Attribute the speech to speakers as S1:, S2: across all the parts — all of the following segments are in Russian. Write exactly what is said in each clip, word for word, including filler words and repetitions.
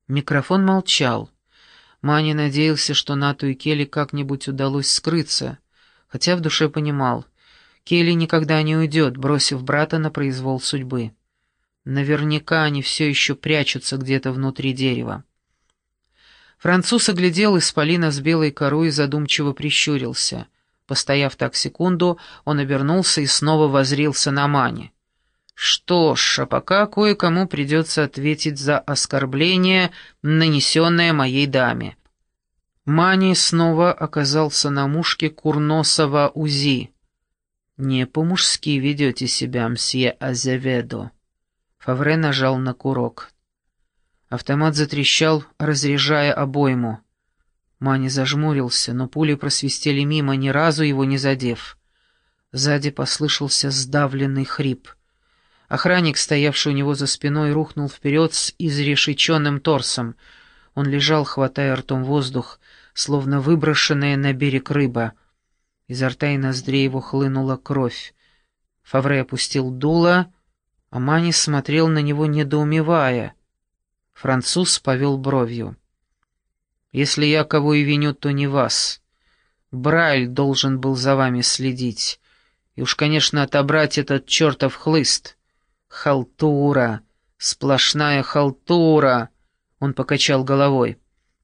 S1: Микрофон молчал. Мани надеялся, что Нату и Келли как-нибудь удалось скрыться, хотя в душе понимал, Келли никогда не уйдет, бросив брата на произвол судьбы. Наверняка они все еще прячутся где-то внутри дерева. Француз оглядел исполина с белой корой и задумчиво прищурился. Постояв так секунду, он обернулся и снова воззрился на Мани. Что ж, а пока кое-кому придется ответить за оскорбление, нанесенное моей даме. Мани снова оказался на мушке курносого УЗИ. «Не по-мужски ведете себя, мсье Азеведо». Фавре нажал на курок. Автомат затрещал, разряжая обойму. Мани зажмурился, но пули просвистели мимо, ни разу его не задев. Сзади послышался сдавленный хрип. Охранник, стоявший у него за спиной, рухнул вперед с изрешеченным торсом. Он лежал, хватая ртом воздух, словно выброшенная на берег рыба. Изо рта и ноздрей его хлынула кровь. Фавре опустил дуло, а Мани смотрел на него, недоумевая. Француз повел бровью. «Если я кого и виню, то не вас. Брайль должен был за вами следить. И уж, конечно, отобрать этот чертов хлыст. Халтура, сплошная халтура!» Он покачал головой.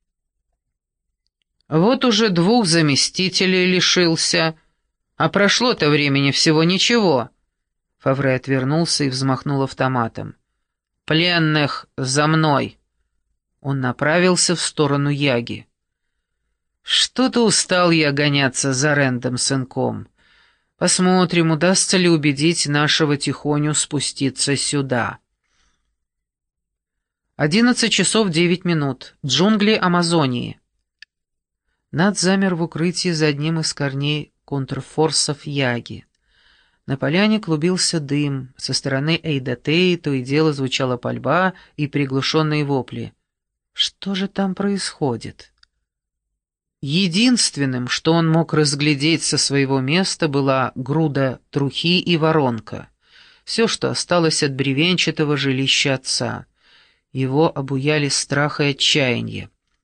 S1: «Вот уже двух заместителей лишился, а прошло-то времени всего ничего». Фавре отвернулся и взмахнул автоматом. «Пленных за мной!» Он направился в сторону Яги. «Что-то устал я гоняться за Рэндом сынком. Посмотрим, удастся ли убедить нашего Тихоню спуститься сюда». Одиннадцать часов девять минут. Джунгли Амазонии. Над замер в укрытии за одним из корней контрфорсов Яги. На поляне клубился дым, со стороны Эйдатеи то и дело звучала пальба и приглушенные вопли. Что же там происходит? Единственным, что он мог разглядеть со своего места, была груда трухи и воронка. Все, что осталось от бревенчатого жилища отца. Его обуяли страх и отчаяние.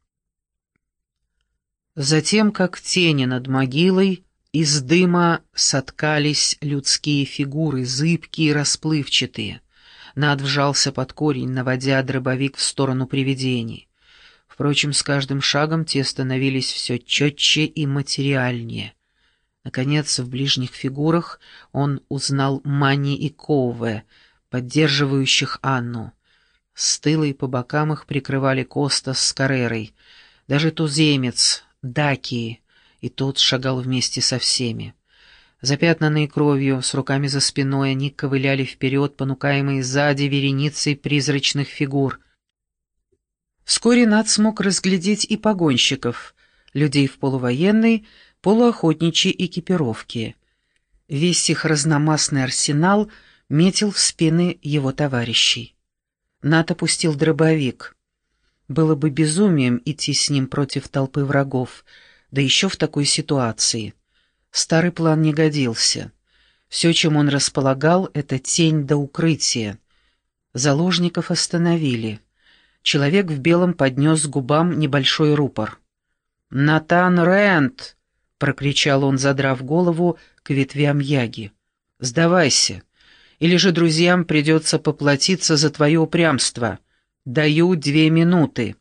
S1: Затем, как тени над могилой, из дыма соткались людские фигуры, зыбкие и расплывчатые. Над вжался под корень, наводя дробовик в сторону привидений. Впрочем, с каждым шагом те становились все четче и материальнее. Наконец, в ближних фигурах он узнал Мани и Коуве, поддерживающих Анну. С тыла и по бокам их прикрывали Костас с Каррерой. Даже туземец, Даки, и тот шагал вместе со всеми. Запятнанные кровью, с руками за спиной, они ковыляли вперед, понукаемые сзади вереницей призрачных фигур. Вскоре Над смог разглядеть и погонщиков, людей в полувоенной, полуохотничьей экипировке. Весь их разномастный арсенал метил в спины его товарищей. Над опустил дробовик. Было бы безумием идти с ним против толпы врагов, да еще в такой ситуации. Старый план не годился. Все, чем он располагал, — это тень до укрытия. Заложников остановили. Человек в белом поднес к губам небольшой рупор. «Натан Рэнд!» — прокричал он, задрав голову к ветвям Яги. «Сдавайся, или же друзьям придется поплатиться за твое упрямство. Даю две минуты».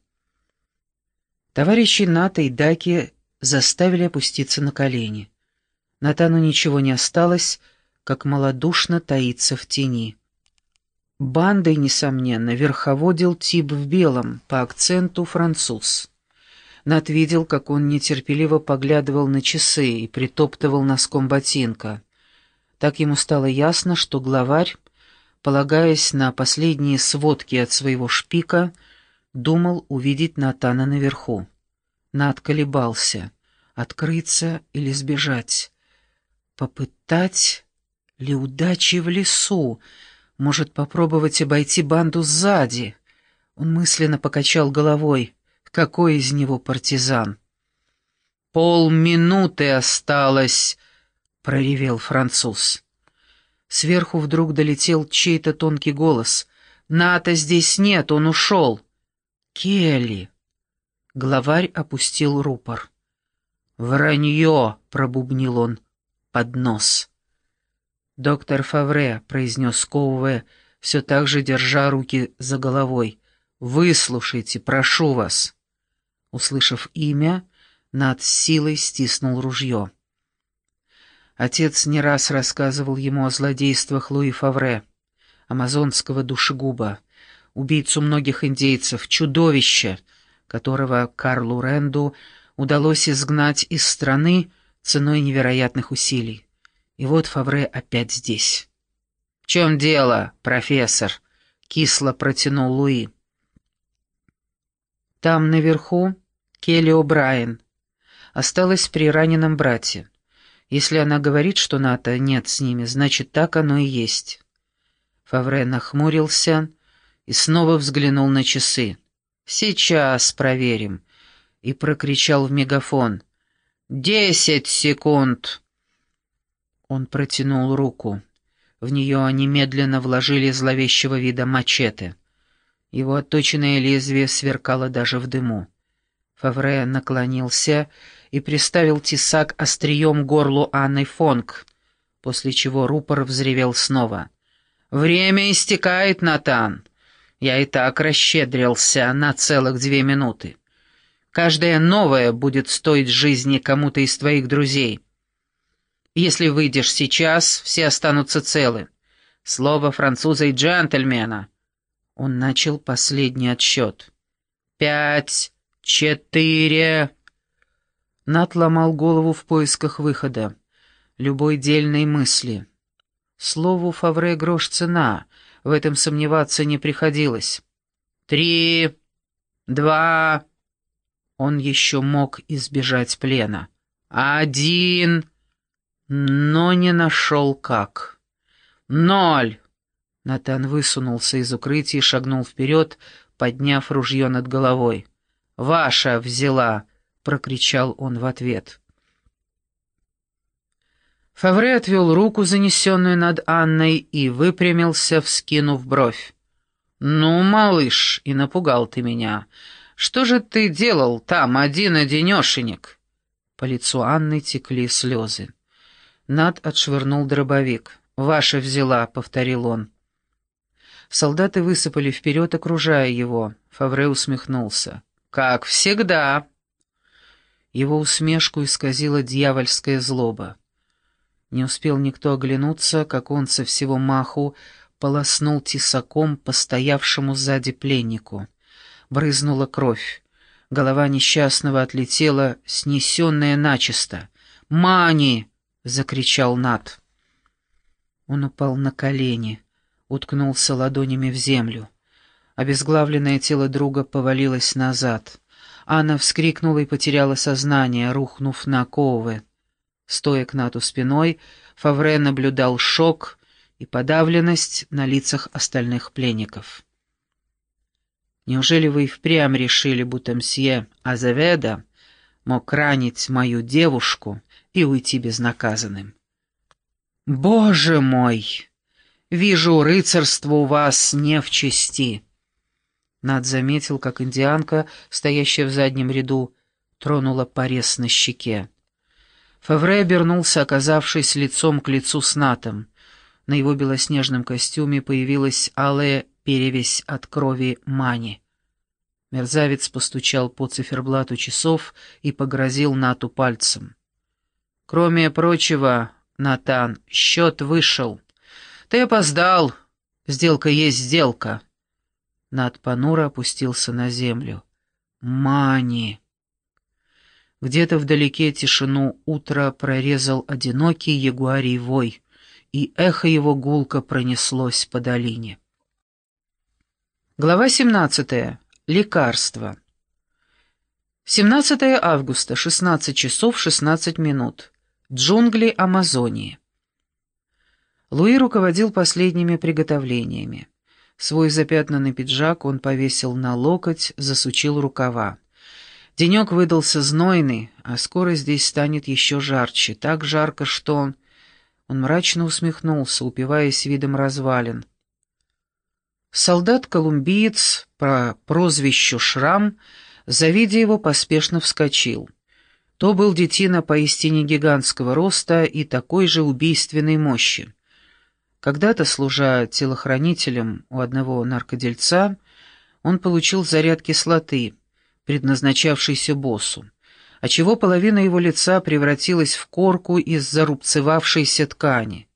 S1: Товарищи Ната и Даки заставили опуститься на колени. Натану ничего не осталось, как малодушно таиться в тени. Бандой, несомненно, верховодил тип в белом, по акценту француз. Нат видел, как он нетерпеливо поглядывал на часы и притоптывал носком ботинка. Так ему стало ясно, что главарь, полагаясь на последние сводки от своего шпика, думал увидеть Натана наверху. Нат колебался, открыться или сбежать. Попытать ли удачи в лесу? Может, попробовать обойти банду сзади? Он мысленно покачал головой. Какой из него партизан? «Полминуты осталось!» — проревел француз. Сверху вдруг долетел чей-то тонкий голос. «Ната здесь нет, он ушел!» Келли!» Главарь опустил рупор. «Вранье!» — пробубнил он под нос. «Доктор Фавре», — произнес Коуве, все так же держа руки за головой, — «выслушайте, прошу вас». Услышав имя, Нат с силой стиснул ружье. Отец не раз рассказывал ему о злодействах Луи Фавре, амазонского душегуба, убийцу многих индейцев, чудовище, которого Карлу Ренду удалось изгнать из страны ценой невероятных усилий. И вот Фавре опять здесь. «В чем дело, профессор?» — кисло протянул Луи. «Там наверху Келли О'Брайен. Осталась при раненом брате. Если она говорит, что Ната нет с ними, значит, так оно и есть». Фавре нахмурился и снова взглянул на часы. «Сейчас проверим», и прокричал в мегафон. «Десять секунд!» Он протянул руку. В нее немедленно вложили зловещего вида мачете. Его отточенное лезвие сверкало даже в дыму. Фавре наклонился и приставил тесак острием к горлу Анны Фонг, после чего рупор взревел снова. «Время истекает, Натан. Я и так расщедрился на целых две минуты. Каждая новая будет стоить жизни кому-то из твоих друзей. Если выйдешь сейчас, все останутся целы. Слово француза и джентльмена». Он начал последний отсчет. «Пять, четыре...» Нат ломал голову в поисках выхода, любой дельной мысли. Слову Фавре грош цена, в этом сомневаться не приходилось. «Три, два...» Он еще мог избежать плена. «Один...» но не нашел как. «Ноль!» Натан высунулся из укрытия и шагнул вперед, подняв ружье над головой. «Ваша взяла!» — прокричал он в ответ. Фавре отвел руку, занесенную над Анной, и выпрямился, вскинув бровь. «Ну, малыш, и напугал ты меня. Что же ты делал там один-одинешенек?» По лицу Анны текли слезы. Нат отшвырнул дробовик. «Ваша взяла», — повторил он. Солдаты высыпали вперед, окружая его. Фавре усмехнулся. «Как всегда». Его усмешку исказила дьявольская злоба. Не успел никто оглянуться, как он со всего маху полоснул тесаком по стоявшему сзади пленнику. Брызнула кровь. Голова несчастного отлетела, снесенная начисто. «Мани!» — закричал Нат. Он упал на колени, уткнулся ладонями в землю. Обезглавленное тело друга повалилось назад. Анна вскрикнула и потеряла сознание, рухнув на Коуве. Стоя к Нату спиной, Фавре наблюдал шок и подавленность на лицах остальных пленников. «Неужели вы и впрямь решили, будто мсье Азеведо мог ранить мою девушку и уйти безнаказанным?» «Боже мой! Вижу, рыцарство у вас не в чести!» Над заметил, как индианка, стоящая в заднем ряду, тронула порез на щеке. Фавре обернулся, оказавшись лицом к лицу с Натом. На его белоснежном костюме появилась алая перевесь от крови Мани. Мерзавец постучал по циферблату часов и погрозил Нату пальцем. «Кроме прочего, Натан, счет вышел. Ты опоздал. Сделка есть сделка». Нат понуро опустился на землю. «Мани!» Где-то вдалеке тишину утра прорезал одинокий ягуарий вой, и эхо его гулко пронеслось по долине. Глава семнадцатая. Лекарство. семнадцатое августа, шестнадцать часов шестнадцать минут. Джунгли Амазонии. Луи руководил последними приготовлениями. Свой запятнанный пиджак он повесил на локоть, засучил рукава. Денек выдался знойный, а скоро здесь станет еще жарче. Так жарко, что он... Он мрачно усмехнулся, упиваясь видом развалин. Солдат-колумбиец по прозвищу Шрам, завидя его, поспешно вскочил. То был детина поистине гигантского роста и такой же убийственной мощи. Когда-то, служа телохранителем у одного наркодельца, он получил заряд кислоты, предназначавшейся боссу, отчего половина его лица превратилась в корку из зарубцевавшейся ткани.